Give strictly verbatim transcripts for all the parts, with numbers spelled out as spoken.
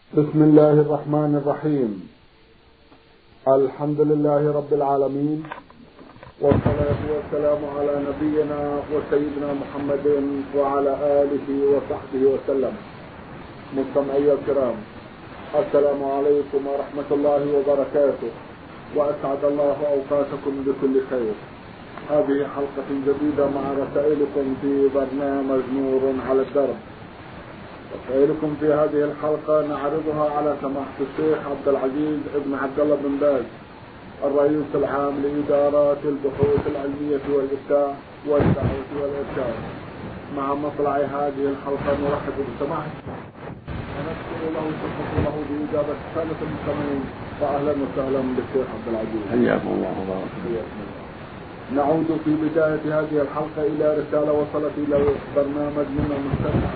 بسم الله الرحمن الرحيم. الحمد لله رب العالمين، والصلاة والسلام على نبينا وسيدنا محمد وعلى آله وصحبه وسلم. مستمعي الكرام، السلام عليكم ورحمة الله وبركاته، وأسعد الله أوقاتكم بكل خير. هذه حلقة جديدة مع رسائلكم في برنامج نور على الدرب. رسائلكم في هذه الحلقة نعرضها على سماحة الشيخ عبد العزيز ابن عبد الله بن باز، الرئيس العام لإدارات البحوث العلمية والإفتاء والدعوة والإرشاد. مع مطلع هذه الحلقة نرحب بسماحة ونشكر له وشكر له بإجابة رسالة المستمعين، وأهلا وسهلا بالشيخ عبد العزيز. حياكم الله وبارك فيكم. نعود في بداية هذه الحلقة إلى رسالة وصلت إلى البرنامج من المستمع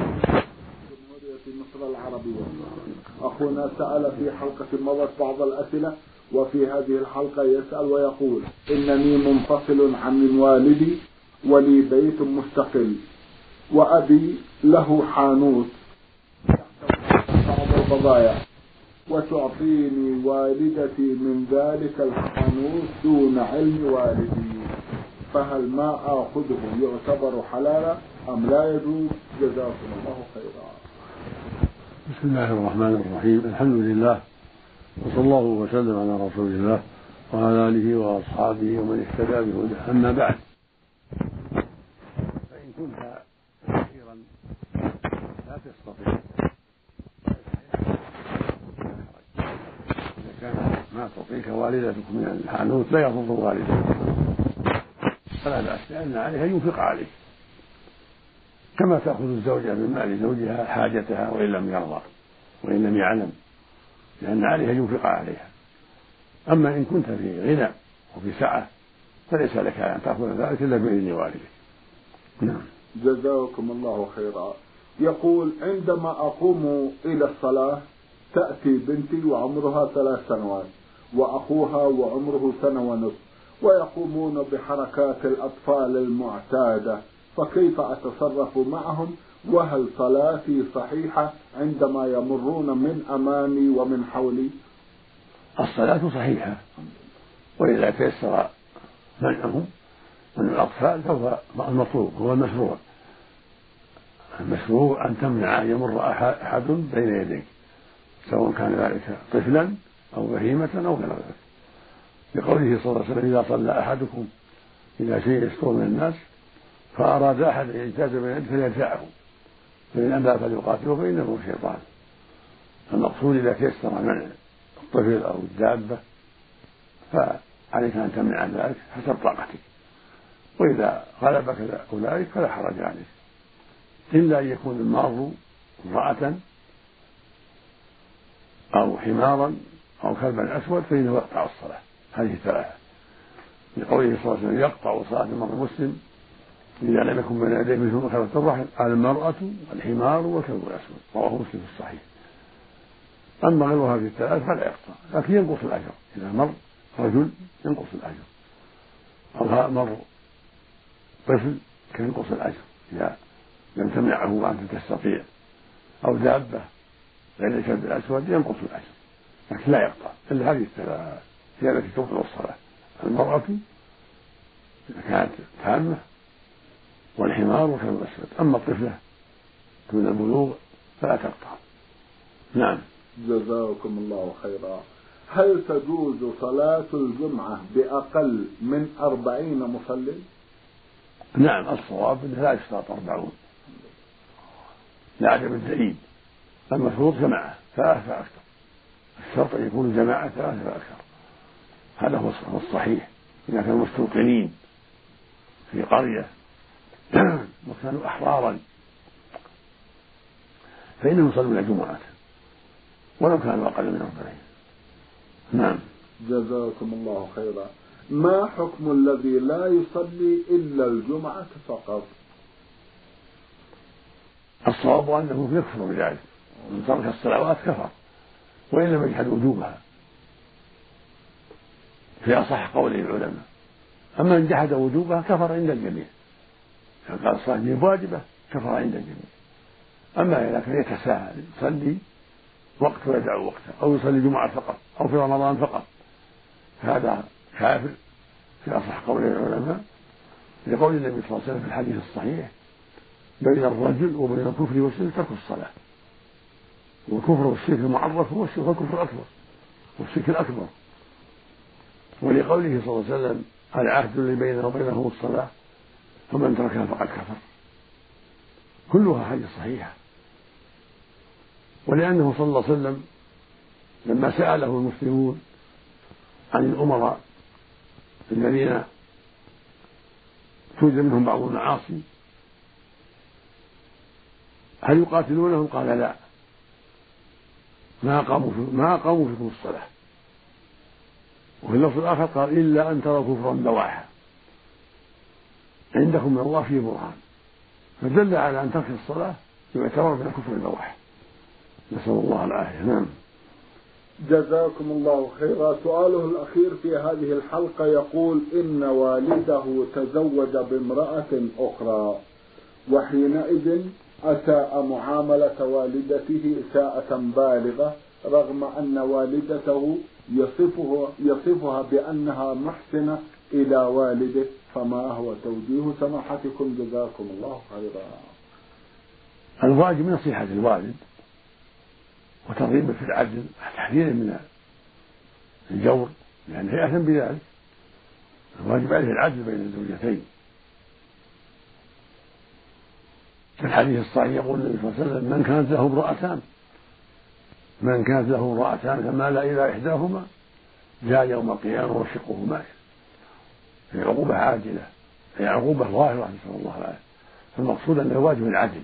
في مصر العربية. أخونا سأل في حلقة مضت بعض الأسئلة، وفي هذه الحلقة يسأل ويقول: إنني منفصل عن والدي ولي بيت مستقل، وأبي له حانوت بعض البضائع، وتعطيني والدتي من ذلك الحانوت دون علم والدي، فهل ما آخذه يعتبر حلالا أم لا يجوز؟ جزاكم الله خيرا. بسم الله الرحمن الرحيم. الحمد لله، وصلى الله وسلم على رسول الله وعلى آله وأصحابه ومن اهتدى بهداه. أما بعد، فإن كنت فقيرا لا تستطيع إذا كان ما تعطيك والدتك من الحانوت لا يضر والدتك فلا بأس، لأن عليها ينفق عليك كما تأخذ الزوجة من مال زوجها حاجتها وإن لم يرضى وإن لم يعلم، لأن عليها ينفق عليها. أما إن كنت في غنى وفي سعة فليس لك أن تأخذ ذلك إلا بإذن والدك. نعم. جزاكم الله خيرا. يقول: عندما أقوم إلى الصلاة تأتي بنتي وعمرها ثلاث سنوات وأخوها وعمره سنة ونصف، ويقومون بحركات الأطفال المعتادة، فكيف أتصرف معهم؟ وهل صلاتي صحيحة عندما يمرون من أمامي ومن حولي؟ الصلاة صحيحة، وإذا تيسر منعهم من الأطفال فهو المطلوب، هو المشروع. المشروع أن تمنع أن يمر أحد بين يديك، سواء كان ذلك طفلا أو بهيمة أو غير ذلك، لقوله صلى الله عليه وسلم: إذا صلى أحدكم إلى شيء يستر من الناس فأراد أحد أن يجتاز بين يده فليدفعه، فإن أبى فليقاتله فإنه شيطان. المقصود إذا تيسر منع الطفل أو الدابة فعليك أن تمنع عن ذلك حسب طاقتك، وإذا غلبك أولئك فلا حرج عليك، إلا أن يكون المار امرأة أو حمارا أو كلبا أسود فإنه يقطع الصلاة. هذه ثلاثة، لقوله صلى الله عليه وسلم: يقطع صلاة المرء المسلم إذا لم يكن بين يديه مثل مخالفة الرحم المرأة والحمار والكلب الأسود، رواه مسلم في الصحيح. أما غير هذه الثلاث فلا يقطع، لكن ينقص الأجر. إذا مر رجل ينقص الأجر، أو مر طفل ينقص الأجر إذا لم تمنعه وأنت تستطيع، أو دابة غير الكلب الأسود ينقص الأجر، لكن لا يقطع. إلا هذه الثلاث هي التي تبطل الصلاة: المرأة إذا كانت تامة، والحمار والكلب الأسود. أما الطفلة دون البلوغ فلا تقطع. نعم. جزاكم الله خيرا. هل تجوز صلاة الجمعة بأقل من أربعين مصلٍ؟ نعم، الصواب أنه لا يشترط أربعون لعدم الدليل. المفروض جماعة ثلاثة فأكثر، الشرط أن يكون جماعة ثلاثة فأكثر، هذا هو الصحيح. إذا كانوا مستوطنين في قرية وكانوا أحرارا فإنهم يصلون الجمعة ولو كانوا أقل من أربعين. نعم. جزاكم الله خيرا. ما حكم الذي لا يصلي إلا الجمعة فقط؟ الصواب أنه يكفر بذلك، من ترك الصلوات كفر وإن لم يجحد وجوبها في أصح قول العلماء. أما إن جحد وجوبها كفر عند الجميع، قال الصلاة واجبة كفر عند الجميع. أما إذا كان يتساهل يصلي وقت ويدع وقته، أو يصلي جمعة فقط أو في رمضان فقط، هذا كافر في أصح قول العلماء، لقول النبي صلى الله عليه وسلم في الحديث الصحيح: بين الرجل وبين الكفر والشرك ترك الصلاة. والكفر والشرك المعرف هو الشرك الكفر الأكبر والشرك الأكبر، ولقوله صلى الله عليه وسلم: العهد الذي بيننا وبينهم الصلاة فمن تركها فقد كفر. كلها حديث صحيحة. ولأنه صلى الله عليه وسلم لما سأله المسلمون عن الأمراء الذين توجد منهم بعض المعاصي هل يقاتلونهم؟ قال: لا، ما قاموا ما قاموا فيكم الصلاة. وفي اللفظ الآخر قال: إلا أن تروا كفرا بواحا عندكم من الله فيه برهان. فدل على أن ترك الصلاة يعتبر من الكفر البواح، نسأل الله العافية. نعم. جزاكم الله خيرا. سؤاله الأخير في هذه الحلقة يقول: إن والده تزوج بامرأة أخرى، وحينئذ أساء معاملة والدته إساءة بالغة، رغم أن والدته يصفه يصفها بأنها محسنة إلى والده، فما هو توجيه سماحتكم جزاكم الله خيرا؟ الواجب نصيحة الوالد وترغيبه في العدل، تحذيره من الجور، لأنه يأثم بذلك. الواجب عليه العدل بين الزوجتين. في الحديث الصحيح يقول النبي صلى الله عليه وسلم: من كانت له امرأتان من كانت له امرأتان فمال إلى إحداهما جاء يوم القيامة وشقه مائل. هي عقوبة عاجلة، هي عقوبة ظاهرة، نسأل الله العافية. فالمقصود أن الواجب العدل،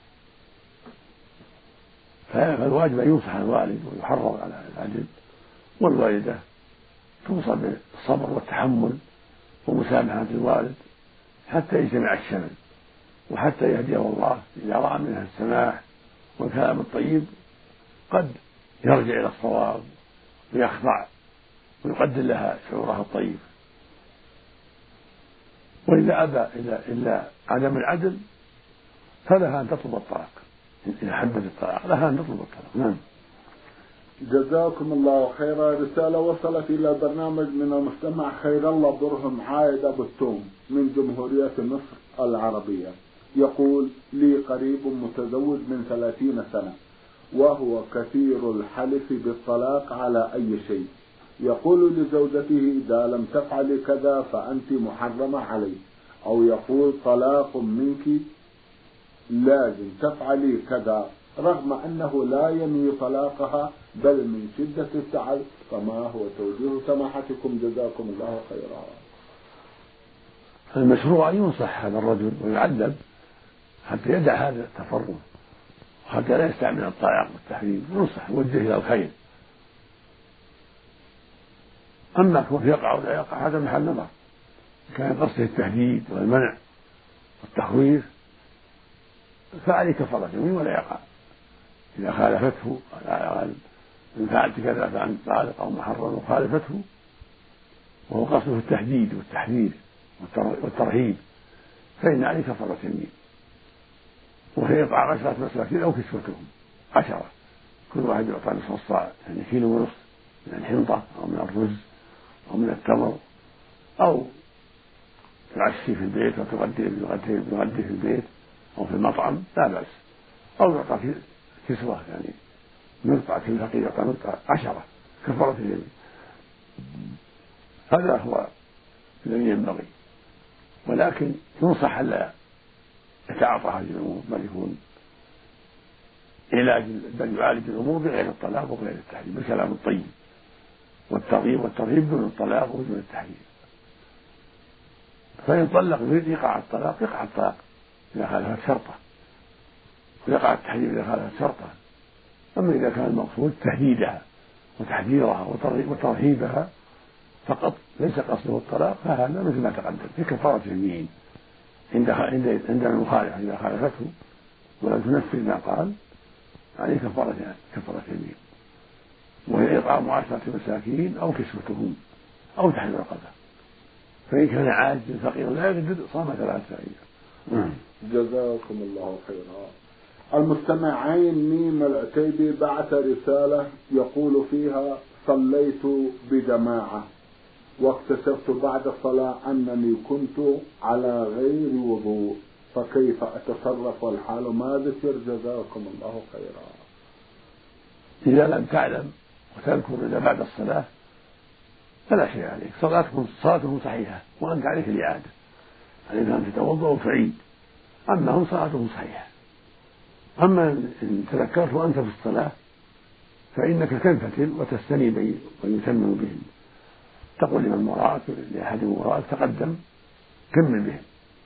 فالواجب أن ينصح الوالد ويحرض على العدل، والوالدة توصى بالصبر والتحمل ومسامحة الوالد حتى يجتمع الشمل، وحتى يهديه الله إذا رأى منها السماح والكلام الطيب قد يرجع إلى الصواب ويخضع ويقدر لها شعورها الطيب. وإذا أبى إلا, إلا عدم العدل فلها أن تطلب الطلاق. إذا حبت الطلاق لها أن تطلب الطلاق. نعم. جزاكم الله خيرا. رسالة وصلت إلى برنامج من المستمع خير الله برهم عايد أبو التوم من جمهورية مصر العربية، يقول: لي قريب متزوج من ثلاثين سنة، وهو كثير الحلف بالطلاق على أي شيء. يقول لزوجته: إذا لم تفعلي كذا فأنت محرمة علي، أو يقول: طلاق منك لازم تفعلي كذا، رغم أنه لا ينوي طلاقها بل من شدة الزعل. فما هو توجيه سماحتكم جزاكم الله خيرا؟ المشروع أن ينصح هذا الرجل ويعذب حتى يدع هذا التفرق، وحتى لا يستعمل الطلاق والتحريم، ينصح ويوجه إلى الخير. أما كون يقع ولا يقع هذا محل نظر. كان قصده التهديد والمنع والتخويف فعليه كفارة يمين ولا يقع. إذا خالفته إن فعلت كذا فأنت طالق أو محرم وخالفته، وهو قصده التهديد والتحذير والترهيب، فإن عليه كفارة يمين، وهي إطعام عشرة مساكين أو كسوتهم عشرة، كل واحد يعطى نصف الصاع، يعني كيلو ونصف من الحنطة أو من الرز أو من التمر، أو تعشي في البيت وتغدي في البيت أو في المطعم لا بأس، أو يعطى كسوة، يعني نقطع كل فقير يعطى نقطع عشرة كفارة اليمين. هذا هو الذي ينبغي، ولكن ينصح ألا يتعاطى هذه الأمور، بل يكون علاج، بل يعالج الأمور بغير الطلاق وغير التحريم بالكلام الطيب والترغيب والترهيب دون الطلاق ودون التحريم. فإن طلق يريد يقع الطلاق يقع الطلاق إذا خالفت شرطه، ويقع التحريم إذا خالفت شرطه. أما إذا كان المقصود تهديدها وتحذيرها وترهيبها فقط ليس قصده الطلاق، فهذا مثل ما تقدم في كفارة يمين عند عند المخالفة. إذا خالفته ولم تنفذ ما قال عليه كفارة كفارة يمين، وهي إطعام عشرة مساكين أو كسوتهم أو تحرير رقبة. فإن كان عاجز فقير لا يقدر صام ثلاثة أيام. جزاكم الله خيرا. المستمع عين ميم العتيبي بعث رسالة يقول فيها: صليت بجماعة واكتشفت بعد الصلاة أنني كنت على غير وضوء، فكيف أتصرف والحال ما ذكر؟ جزاكم الله خيرا. إذا لم تعلم وتذكر إلا بعد الصلاة فلا شيء عليك، صلاتكم صلاتكم صحيحة وأنت عليك الإعادة، عليك أن تتوضأ وتعيد، أما هم صلاتهم صحيحة. أما إن تذكرت وأنت في الصلاة فإنك تنفتل وتستني بهم ويتمم بهم، تقول لمن وراءك لأحد وراءك تقدم كمل بهم،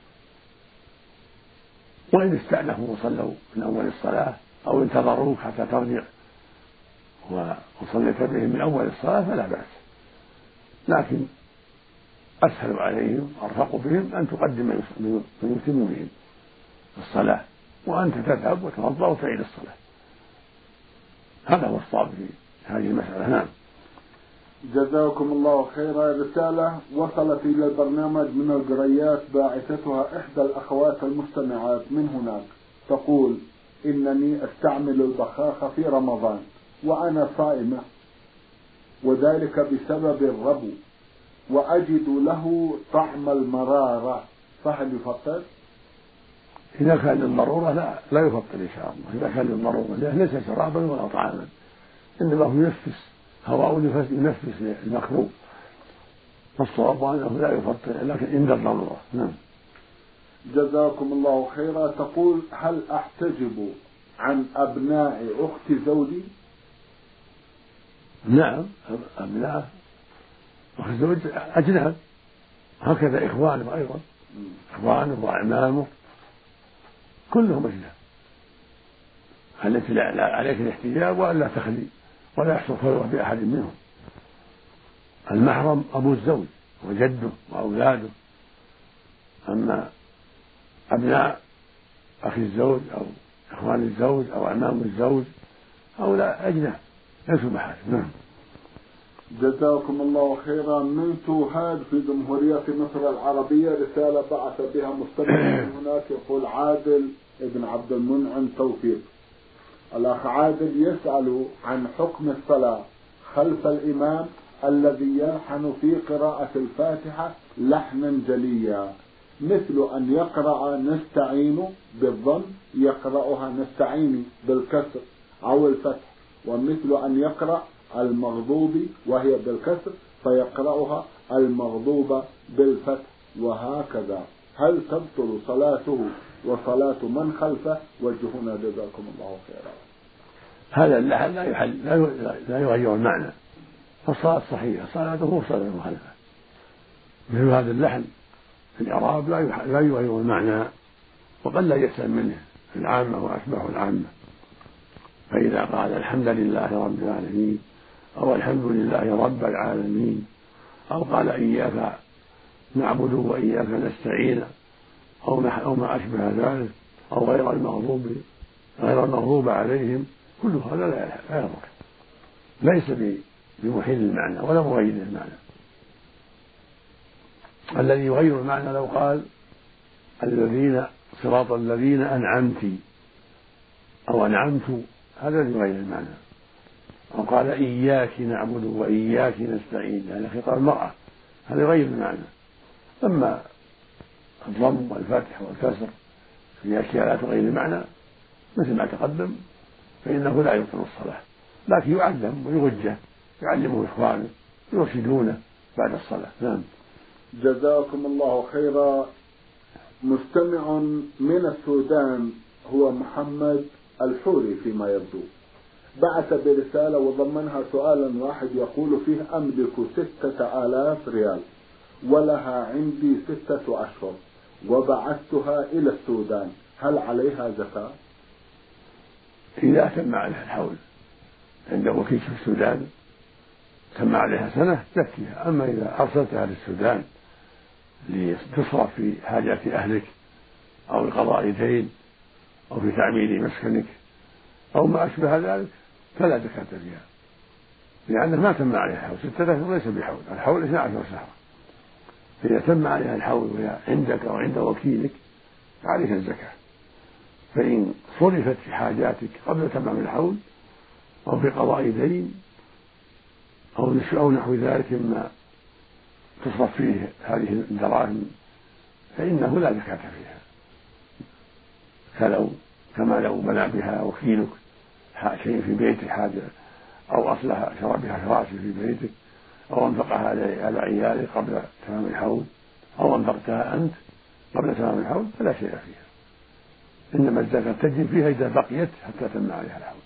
وإن استأنفوا وصلوا من أول الصلاة أو انتظروك حتى ترجع وصليت بهم من أول الصلاة فلا بأس، لكن أسهل عليهم وأرفق بهم أن تقدم من يتم بهم الصلاة وأنت تذهب وتوضأ وتعيد الصلاة. هذا هو الصواب في هذه المسألة. نعم. جزاكم الله خيرا. رسالة وصلت إلى البرنامج من القريات باعثتها إحدى الأخوات المستمعات من هناك، تقول: إنني أستعمل البخاخة في رمضان وأنا صائمة، وذلك بسبب الربو، وأجد له طعم المرارة، فهل يفطر؟ إذا كان للضرورة لا لا يفطر إن شاء الله. إذا كان للضرورة ليس شرابا ولا طعاما، إنما هو ينفس هواء ينفس المكروه، فالصواب أنه لا يفطر لكن عند الضرورة. نعم. جزاكم الله خيرا. تقول: هل أحتجب عن أبناء أخت زوجي؟ نعم، أبناء أخت زوج أجناب، هكذا إخوانه أيضا، إخوانه وأعمامه كلهم أجناب، التي لا عليك الاحتجاب وألا تخلي ولا يحصل خلوة بأحد منهم. المحرم أبو الزوج وجده وأولاده، أما أبناء أخي الزوج أو إخوان الزوج أو أعمام الزوج هؤلاء أجناب ليسوا محارم. نعم. جزاكم الله خيرا. من توهاد في جمهورية مصر العربية رسالة بعث بها مستمع من هناك، يقول: عادل ابن عبد المنعم توفيق. الأخ عادل يسأل عن حكم الصلاة خلف الإمام الذي يلحن في قراءة الفاتحة لحنا جليا، مثل أن يقرأ نستعين بالضم يقرأها نستعين بالكسر أو الفتح، ومثل أن يقرأ المغضوب وهي بالكسر فيقرأها المغضوب بالفتح، وهكذا. هل تبطل صلاته وصلاة من خلفه؟ وجهونا جزاكم الله خيرا. هذا اللحن لا يحل لا يغير المعنى، فالصلاة صحيحة، صلاته صلاة من خلفه. مثل هذا اللحن في الإعراب لا يغير المعنى، وقد لا يسلم منه العامة وأشباه العامة. فإذا قال الحمد لله رب العالمين أو الحمد لله رب العالمين أو قال إياك نعبد وإياك نستعين أو ما أشبه ذلك أو غير المغضوب غير المغضوب عليهم، كل هذا لا يضر، ليس بمحيل المعنى ولا مغير المعنى. الذي يغير المعنى لو قال الذين صراط الذين أنعمت أو أنعمت، هذا الذي يغير المعنى. أو قال إياك نعبد وإياك نستعين، هذا خطاب المرأة، هذا يغير المعنى. أما الضم والفتح والكسر في أشياء لا تغير المعنى مثل ما تقدم فإنه لا يبطل الصلاة، لكن يعلم ويوجه، يعلمه إخوانه يرشدونه بعد الصلاة. نعم. جزاكم الله خيرا. مستمع من السودان هو محمد الحوري فيما يبدو، بعث برسالة وضمنها سؤالا واحد يقول فيه: أملك ستة آلاف ريال ولها عندي ستة أشهر وبعثتها إلى السودان، هل عليها زكاة؟ إذا تم عليها الحول عند وكيل في السودان تم عليها سنة زكيها. أما إذا أرسلتها للسودان لتصرف في حاجات أهلك أو لقضاء دين أو في تعمير مسكنك أو ما أشبه ذلك فلا زكاة فيها، لأنه ما تم عليها الحول. ستة أشهر ليس بحول، الحول اثنا عشر شهرا، فإذا تم عليها الحول وهي عندك أو عند وكيلك فعليك الزكاة. فإن صرفت في حاجاتك قبل تمام الحول أو في قضاء دين أو نحو ذلك مما تصرف فيه هذه الدراهم فإنه لا زكاة فيها، فلو كما لو بنى بها وكيلك شيء في بيتك حاجة أو أصلح شرى بها فراشة في بيتك أو أنفقها على عيالك قبل تمام الحول أو أنفقتها أنت قبل تمام الحول فلا شيء فيها، إنما الزكاة تجب فيها إذا بقيت حتى تم عليها الحول.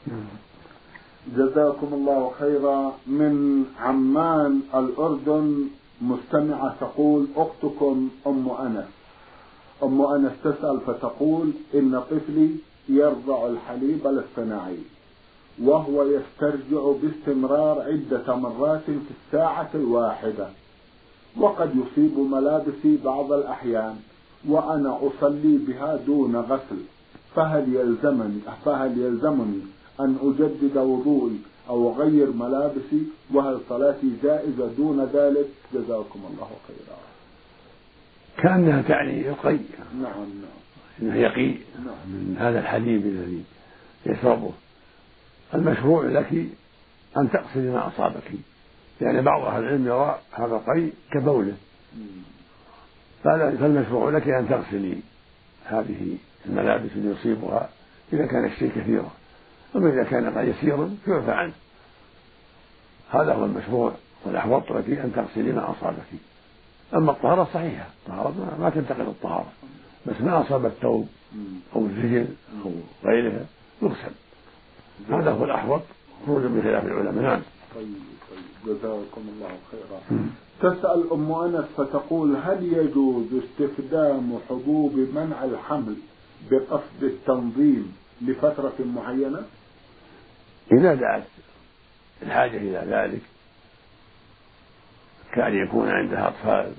جزاكم الله خيرا. من عمان الأردن مستمعة تقول: أختكم أم أنس أم أنس تسأل فتقول: إن طفلي يرضع الحليب الاصطناعي وهو يسترجع باستمرار عدة مرات في الساعة الواحدة، وقد يصيب ملابسي بعض الأحيان وأنا أصلي بها دون غسل، فهل يلزمني فهل يلزمني أن أجدد وضوئي أو أغير ملابسي، وهل صلاتي جائزة دون ذلك؟ جزاكم الله خيرا. كأنها تعني القي. نعم نعم إنه يقي نعم. من هذا الحليب الذي يشربه. المشروع لك أن تغسلي ما أصابك، يعني بعض أهل العلم يرى هذا القي كبوله، فالمشروع لك أن تغسلي هذه الملابس اللي يصيبها إذا كان الشيء كثيرا، أما إذا كان يسيرا فيعفى عنه. هذا هو المشروع والأحوط لك أن تغسلي ما أصابك. أما الطهارة صحيحة، الطهارة ما تنتقل الطهارة، بس ما أصاب الثوب أو الرجل أو غيرها يغسل، هذا هو الأحوط خروجا بخلاف العلماء. نعم. طيب طيب جزاكم الله خيرا. تسأل أم أنس فتقول: هل يجوز استخدام حبوب منع الحمل بقصد التنظيم لفترة معينة؟ إذا دعت الحاجة إلى ذلك، كأن يكون عندها أطفال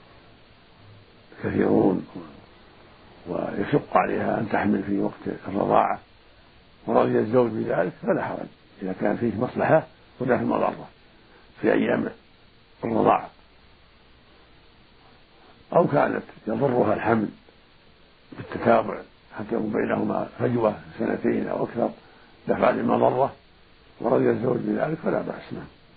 كثيرون ويشق عليها أن تحمل في وقت الرضاعة ورضي الزوج بذلك فلا حرج، إذا كان فيه مصلحة ولا في مضرة في أيام الرضاعة، أو كانت يضرها الحمل بالتتابع حتى يكون بينهما فجوة سنتين أو أكثر دفع للمضرة ورضي الزوج بذلك فلا بأس.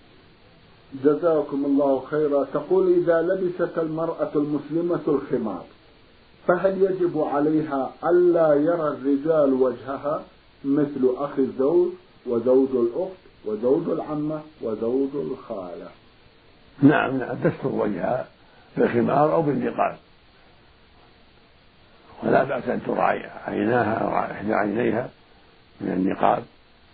جزاكم الله خيرا. تقول: إذا لبست المرأة المسلمة الخمار فهل يجب عليها ألا يرى الرجال وجهها مثل أخي الزوج وزوج الأخت وزوج العمة وزوج الخالة؟ نعم نعم، تستر وجهها بالخمار أو بالنقاب، ولا بأس أن ترى عيناها أو إحدى عينيها من النقاب،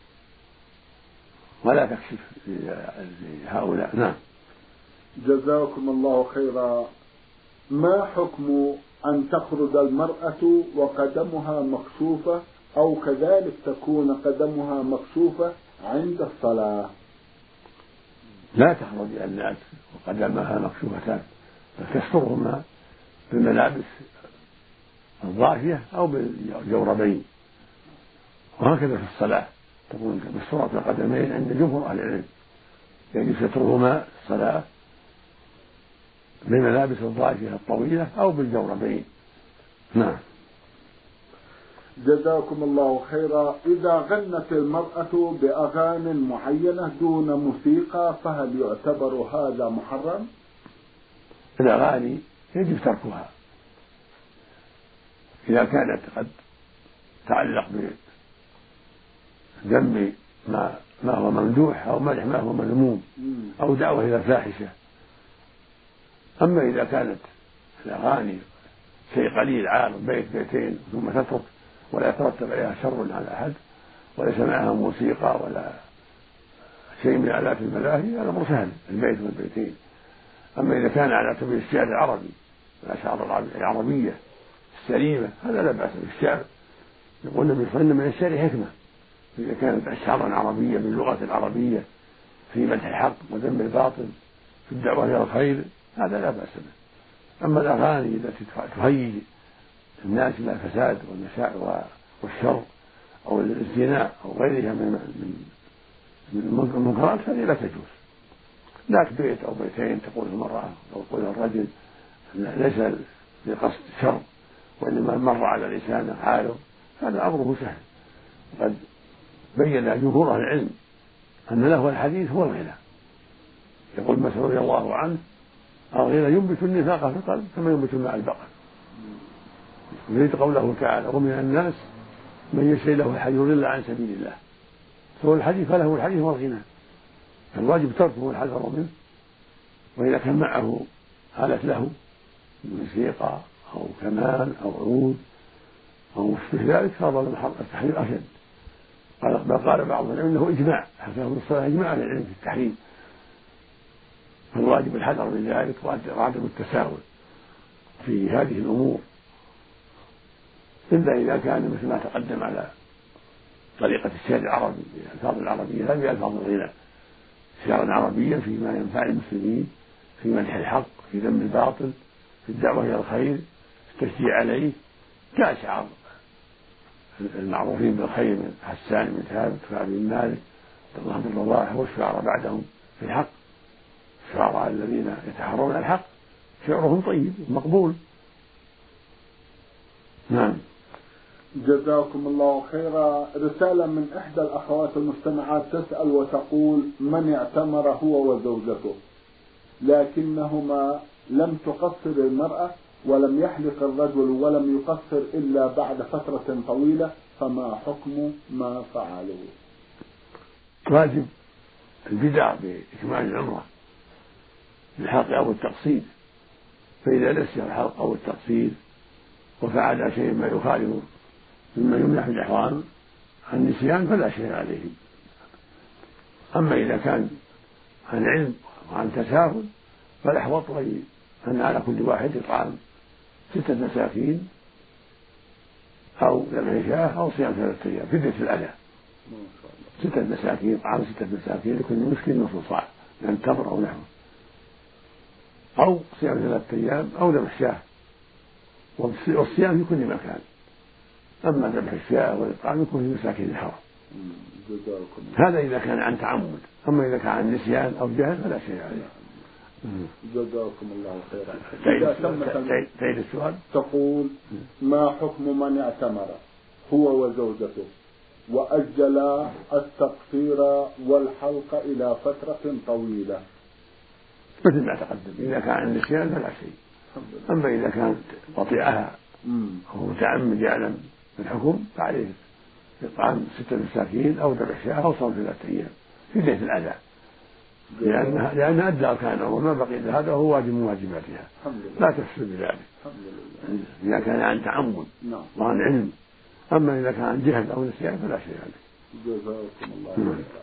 ولا تكشف لهؤلاء. نعم. جزاكم الله خيرا. ما حكم أن تخرج المرأة وقدمها مكشوفة أو كذلك تكون قدمها مكشوفة عند الصلاة؟ لا تخرج إلى الناس وقدمها مكشوفتان، بل تسترهما بالملابس الضافية أو بالجوربين، وهكذا في الصلاة تكون بالصورة القدمين عند جمهور أهل العلم، يعني سترهما الصلاة بالملابس الضافية الطويلة أو بالجوربين. نعم. جزاكم الله خيرا. إذا غنت المرأة بأغاني معينة دون موسيقى فهل يعتبر هذا محرم؟ الأغاني يجب تركها إذا كانت قد تعلق بذم ما ما هو ممدوح أو مدح ما هو مذموم أو دعوة إلى الفاحشة. أما إذا كانت الأغاني شيء قليل عارض بيت بيتين ثم تترك ولا يترتب عليها شر على أحد وليس معها موسيقى ولا شيء من آلات الملاهي، هذا أمر سهل، البيت والبيتين. أما إذا كان على سبيل الشعر العربي الأشعار العربية السليمة هذا لا بأس بالشعر، يقول النبي صلى الله عليه وسلم: من الشعر حكمة، إذا كانت أشعارا عربية باللغة العربية في مدح الحق وذم الباطل في الدعوة إلى الخير هذا لا بأس به. أما الأغاني التي تهيج الناس إلى الفساد والشر أو الزنا أو غيرها من من المنكرات فهذه لا تجوز، ذاك بيت أو بيتين تقول المرأة أو يقول الرجل ليس بقصد شر، وإنما مر على لسانه عارض هذا أمره سهل. وقد بين جمهور أهل العلم أن له الحديث هو الغنى. يقول مسعود رضي الله عنه: الغنى ينبت النفاق في القلب كما ينبت الماء البقر. يريد قوله تعالى: ومن الناس من يشري له الحديث يضل عن سبيل الله. فهو الحديث فله الحديث والغنى، فالواجب تركه الحذر منه. وإذا كان معه آلة له موسيقى أو كمان أو عود أو مشبه ذلك فهذا التحريم أشد. بل قال بعض العلم انه اجماع، حكاه الصلاه اجماع على العلم في التحريم. فالواجب الحذر من ذلك وعدم التساهل في هذه الامور، الا اذا كان مثل ما تقدم على طريقه الشعر العربي بالالفاظ العربيه لا بالالفاظ الغنى، شعرا عربيا فيما ينفع المسلمين، في مدح الحق، في ذم الباطل، في الدعوه الى الخير، في التشجيع عليه، كاشعار المعروفين بالخير من حسان بن ثابت وكعب بن مالك رضي الله بن رواحه والشعراء بعدهم في الحق. الشعراء الذين يتحرون الحق شعرهم طيب مقبول. نعم. جزاكم الله خيرا. رسالة من إحدى الأخوات المستمعات تسأل وتقول: من اعتمر هو وزوجته لكنهما لم تقصر المرأة ولم يحلق الرجل ولم يقصر إلا بعد فترة طويلة، فما حكم ما فعلوا؟ واجب البدع بإكمال العمرة بالحلق أو التقصير، فإذا نسي الحلق أو التقصير وفعل شيء ما يخالف مما يمنع في الإحرام عن نسيان فلا شيء عليه. أما إذا كان عن علم وعن تساهل فالأحوط أن على كل واحد إطعام ستة مساكين أو ذبح شاة أو صيام ثلاثة أيام فدية الأذى. ستة مساكين، إطعام ستة مساكين لكل مسكين نصف صاع من التمر أو نحوه، أو صيام ثلاثة أيام أو ذبح شاة، والصيام في كل مكان. أما ذبح الشاة والإطعام يكون في مساكين الحرم. هذا إذا كان عن تعمد، أما إذا كان عن نسيان أو جهل فلا شيء عليه. جزاكم الله خيرا. تعيد السؤال. تقول: ما حكم من اعتمر هو وزوجته وأجل التقصير والحلق إلى فترة طويلة؟ مثل ما تقدم، إذا كان عن نسيان فلا شيء. أما إذا كانت وطيعها أو متعمد يعلم الحكم فعليه إطعام ستة مساكين أو ذبح شاة أو صوم ثلاثة أيام في ليلة الأذى، لأنها لأن أدى أركان العمرة وما بقي هذا هو واجب من واجباتها، لا تفسد بذلك إذا كان عن تعمد وعن علم. أما إذا كان عن جهل أو نسيان فلا شيء عليه. جزاكم الله خيرا.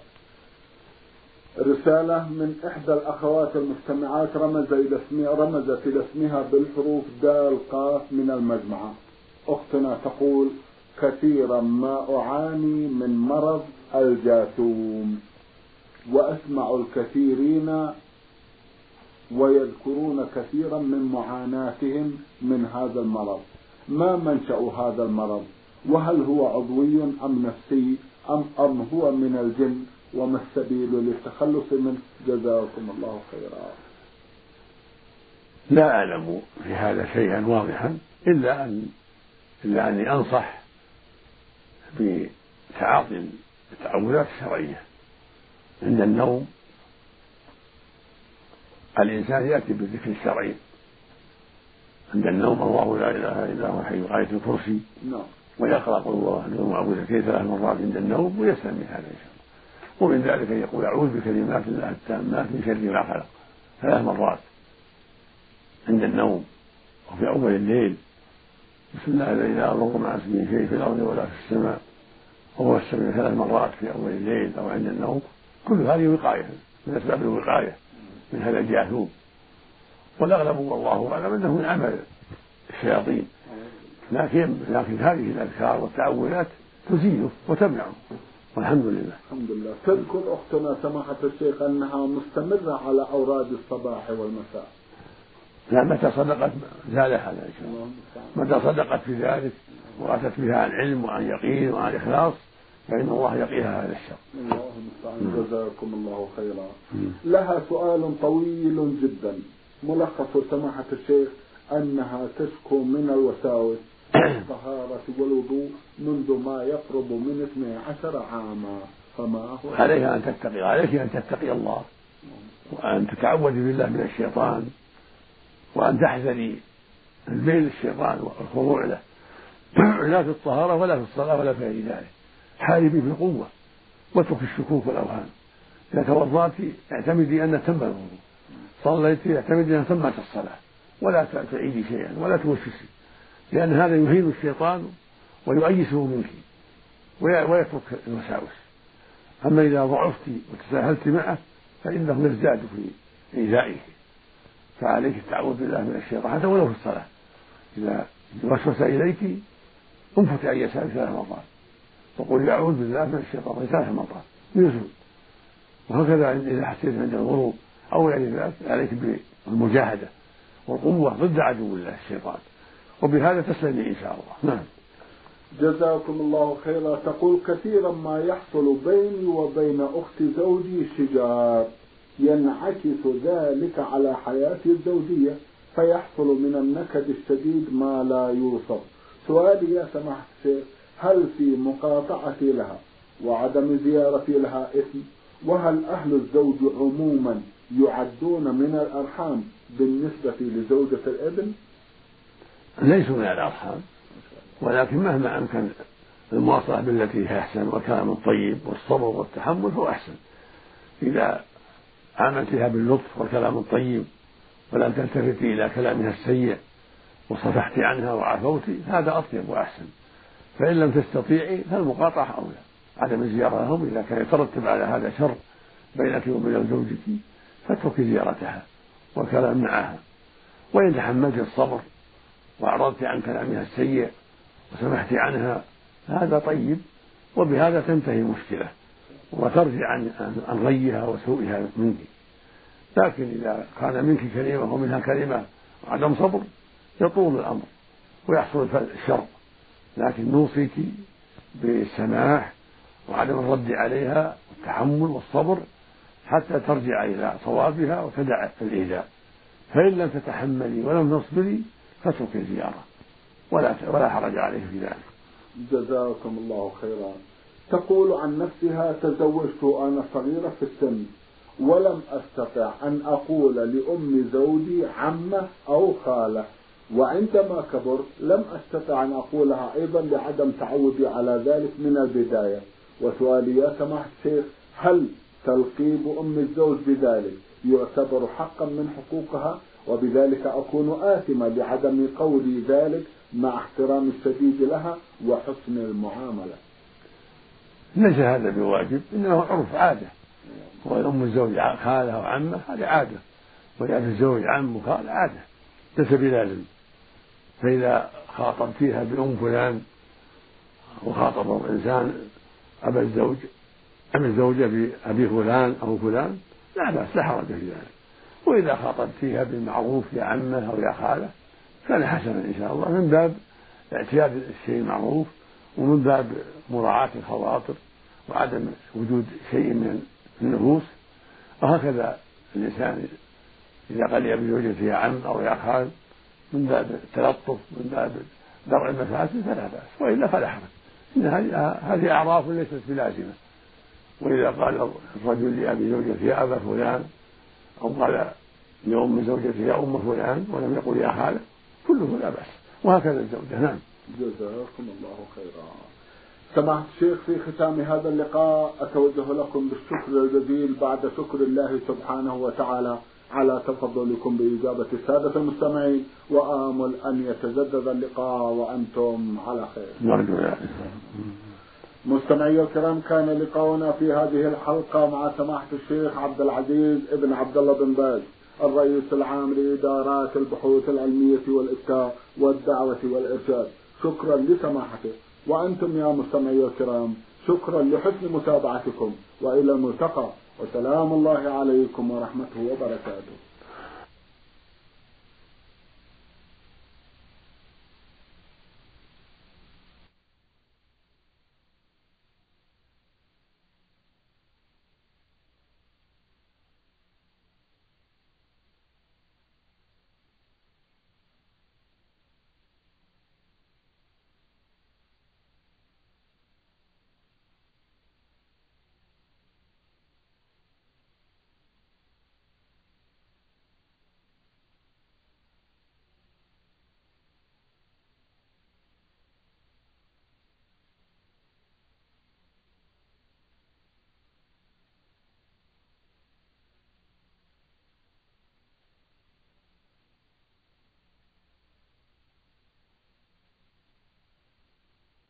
رسالة من إحدى الأخوات المستمعات رمز إلى اسمها رمزت إلى اسمها بالحروف دال قاف من المجمعة. أختنا تقول: كثيرا ما أعاني من مرض الجاثوم، وأسمع الكثيرين ويذكرون كثيرا من معاناتهم من هذا المرض. ما منشأ هذا المرض؟ وهل هو عضوي أم نفسي أم, أم هو من الجن؟ وما السبيل للتخلص منه؟ جزاكم الله خيرا. لا أعلم في هذا شيئا واضحا إلا أن إلا أني أنصح بتعاطي التعوذات الشرعية. عند النوم الإنسان يأتي بالذكر الشرعي عند النوم: الله لا إله إلا هو الحي القيوم، آية الكرسي، ويقرأ قل الله أحد ومعوذتين ثلاث مرات عند النوم ويسلم من هذا إن شاء الله. ومن ذلك يقول: أعوذ بكلمات الله التامات من شر ما خلق ثلاث مرات عند النوم. وفي أول الليل: بسم الله الذي لا يضر مع اسمه شيء في الأرض ولا في السماء وهو السميع ثلاث مرات في أول الليل أو عند النوم. كل هذه وقاية من أسباب الوقاية من هذا الجاثوم، والأغلب والله أعلم أنه من عمل الشياطين، لكن لكن هذه الأذكار والتعوذات تزيله وتمنعه، والحمد لله. الحمد لله. تذكر أختنا سماحة الشيخ أنها مستمرة على أوراد الصباح والمساء. لا، متى صدقت زالها إن شاء الله. متى صدقت في ذلك وأتت بها عن علم وعن يقين وعن إخلاص فإن الله يقيها هذا الشر. الله المستعان. جزاكم الله خيرا. لها سؤال طويل جدا، ملخص سماحة الشيخ أنها تشكو من الوساوس الطهارة والوضوء منذ ما يقرب من اثني عشر عاما، فما هو؟ عليك أن تتقي عليك أن تتقي الله، وأن تتعوذ بالله من الشيطان، وأن تحذري البين الشيطان والخضوع له، لا في الطهارة ولا في الصلاة ولا في غير ذلك. حاربي بالقوة واترك الشكوك والأوهام. إذا توضأت اعتمدي أن تم الوضوء، صليت اعتمدي أن تمت الصلاة، ولا تعيدي شيئا ولا توسوسي، لأن هذا يهين الشيطان ويؤيسه منك ويترك الوساوس. أما إذا ضعفت وتساهلت معه فإنه يزداد في إيذائك، فعليك التعوذ بالله من الشيطان حتى ولو في الصلاة. إذا وسوس إليك انفت عن يسارك ثلاث مرات وقل أعوذ بالله من الشيطان ثلاث مرات يزول. وهكذا إذا حسيت عند الغروب أو غير ذلك عليك بالمجاهدة والقوة ضد عدو الله الشيطان، وبهذا تسلمي إن شاء الله. نعم. جزاكم الله خيرا. تقول كثيرا ما يحصل بيني وبين أخت زوجي شجار، ينعكس ذلك على حياتي الزوجية، فيحصل من النكد الشديد ما لا يوصف. سؤالي يا سماحة الشيخ، هل في مقاطعتي لها وعدم زيارتي لها إثم؟ وهل أهل الزوج عموما يعدون من الأرحام بالنسبة لزوجة الابن؟ ليسوا من الأرحام، ولكن مهما أمكن المواصلة بالتي هي أحسن والكلام الطيب والصبر والتحمل هو أحسن. إذا عاملتها باللطف والكلام الطيب ولم تلتفتي إلى كلامها السيء وصفحت عنها وعفوت هذا أطيب وأحسن. فإن لم تستطيعي فالمقاطعة أولى، عدم زيارة لهم إذا كان يترتب على هذا شر بينك وبين زوجك فاتركي زيارتها والكلام معها. وإن تحملت الصبر وأعرضت عن كلامها السيء وسمحت عنها هذا طيب، وبهذا تنتهي المشكلة وترجع عن غيها وسوءها منك. لكن إذا كان منك كلمة ومنها كلمة وعدم صبر يطول الأمر ويحصل الشر. لكن نوصيك بالسماح وعدم الرد عليها والتحمل والصبر حتى ترجع إلى صوابها وتدع الإيذاء. فإن لم تتحملي ولم تصبري فاتركي الزيارة ولا ولا حرج عليه في ذلك. جزاكم الله خيرا. تقول عن نفسها: تزوجت أنا صغيرة في السن ولم أستطع أن أقول لأم زوجي عمة أو خالة، وعندما كبرت لم أستطع أن أقولها أيضا لعدم تعودي على ذلك من البداية. وسؤالي يا سماحة الشيخ، هل تلقيب أم الزوج بذلك يعتبر حقا من حقوقها، وبذلك أكون آثما لعدم قولي ذلك مع احترام الشديد لها وحسن المعاملة؟ ليس هذا بواجب، إنه عرف عادة. وأم الزوج خالة وعمة هذه عادة، ويأتي الزوج عم وخالة عادة ليس بلازم. فإذا خاطبتيها بأم فلان وخاطب الإنسان أبا الزوج أم الزوجة بأبي فلان أو فلان لا بأس، لا حرج في ذلك. وإذا خاطبتيها بالمعروف يا عمة أو يا خالة كان حسنا إن شاء الله، من باب اعتياد الشيء المعروف ومن باب مراعاة الخواطر وعدم وجود شيء من النفوس. وهكذا الإنسان إذا قال يا بزوجته يا عم أو يا خال من باب التلطف من باب درء المفاسد فلا بأس، وإلا فلا حرج. إن هذه أعراف ليست بلازمة. وإذا قال الرجل لأبي زوجته يا أبا فلان أو قال لأم زوجته يا أم فلان ولم يقل يا خالة كله لا بأس، وهكذا الزوجة. نعم. جزاكم الله خيرا. سماحة الشيخ، في ختام هذا اللقاء أتوجه لكم بالشكر الجزيل بعد شكر الله سبحانه وتعالى على تفضلكم بإجابة السادة المستمعين، وآمل أن يتجدد اللقاء وأنتم على خير. مستمعي الكرام، كان لقاؤنا في هذه الحلقة مع سماحة الشيخ عبد العزيز ابن عبد الله بن باز، الرئيس العام لإدارات البحوث العلمية والإفتاء والدعوة والإرشاد. شكرا لسماحته، وأنتم يا مستمعي الكرام شكرا لحسن متابعتكم، وإلى الملتقى، وسلام الله عليكم ورحمته وبركاته.